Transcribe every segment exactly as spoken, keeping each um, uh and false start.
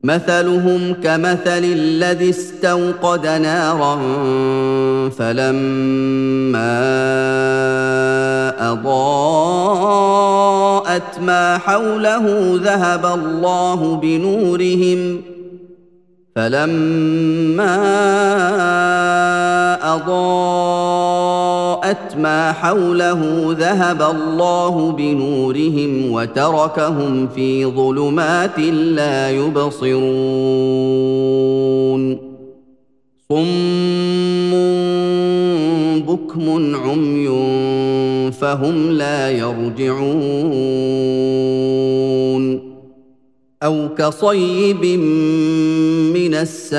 مثلهم كمثل الذي استوقد نارا فلما أضاءت ما حوله ذهب الله بنورهم فلما أضاءت ما حوله ذهب الله بنورهم وتركهم في ظلمات لا يبصرون صم بكم عمي فهم لا يرجعون أو كصيب من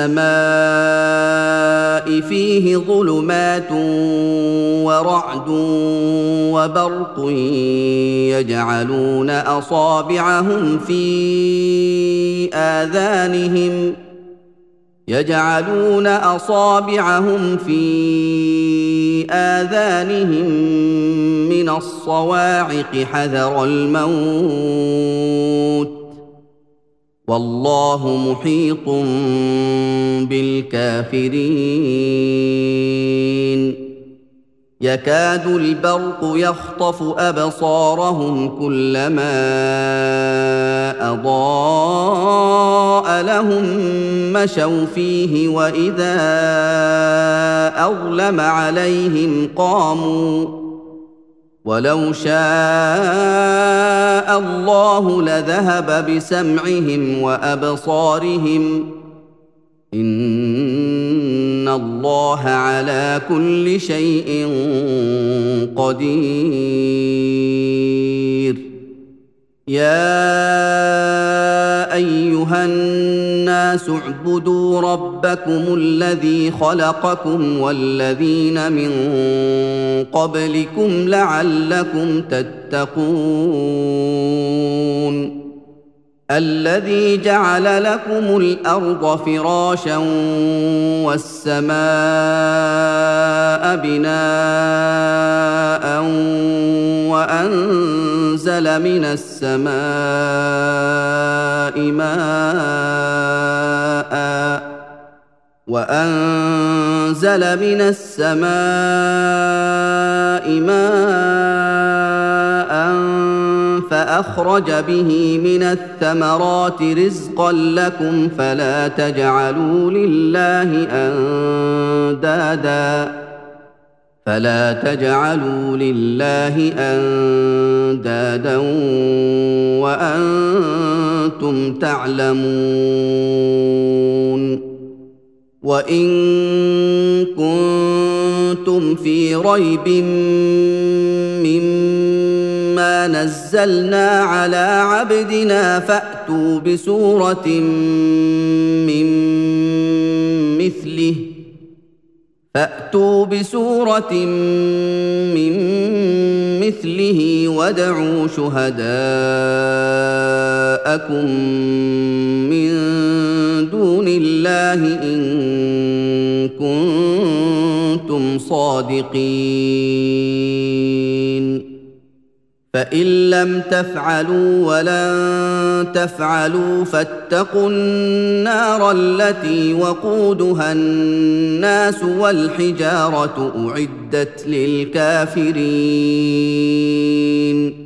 السماء فيه ظلمات ورعد وبرق يجعلون أصابعهم في آذانهم يجعلون أصابعهم في آذانهم من الصواعق حذر الموت والله محيط بالكافرين يكاد البرق يخطف أبصارهم كلما أضاء لهم مشوا فيه وإذا أظلم عليهم قاموا ولو شاء الله لذهب بسمعهم وأبصارهم إن الله على كل شيء قدير يا أيها الناس اعبدوا ربكم الذي خلقكم والذين من قبلكم لعلكم تتقون الذي جعل لكم الأرض فراشا والسماء بناء وأنزل من السماء ماء وأنزل من السماء ماء فأخرج به من الثمرات رزقا لكم فلا تجعلوا لله أندادا فلا تجعلوا لله أندادا وأنتم تعلمون وإن كنتم في ريب مما نزلنا على عبدنا فأتوا بسورة من مثله فأتوا بسورة من مثله وادعوا شهداءكم من دون الله إن كنتم صادقين فإن لم تفعلوا ولن تفعلوا فاتقوا النار التي وقودها الناس والحجارة أعدت للكافرين